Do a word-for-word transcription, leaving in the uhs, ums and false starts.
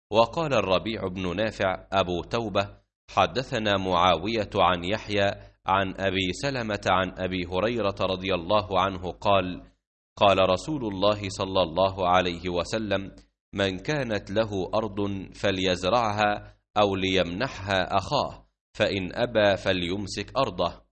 وقال الربيع بن نافع أبو توبة حدثنا معاوية عن يحيى عن أبي سلمة عن أبي هريرة رضي الله عنه قال قال رسول الله صلى الله عليه وسلم من كانت له أرض فليزرعها أو ليمنحها أخاه، فإن أبى فليمسك أرضه.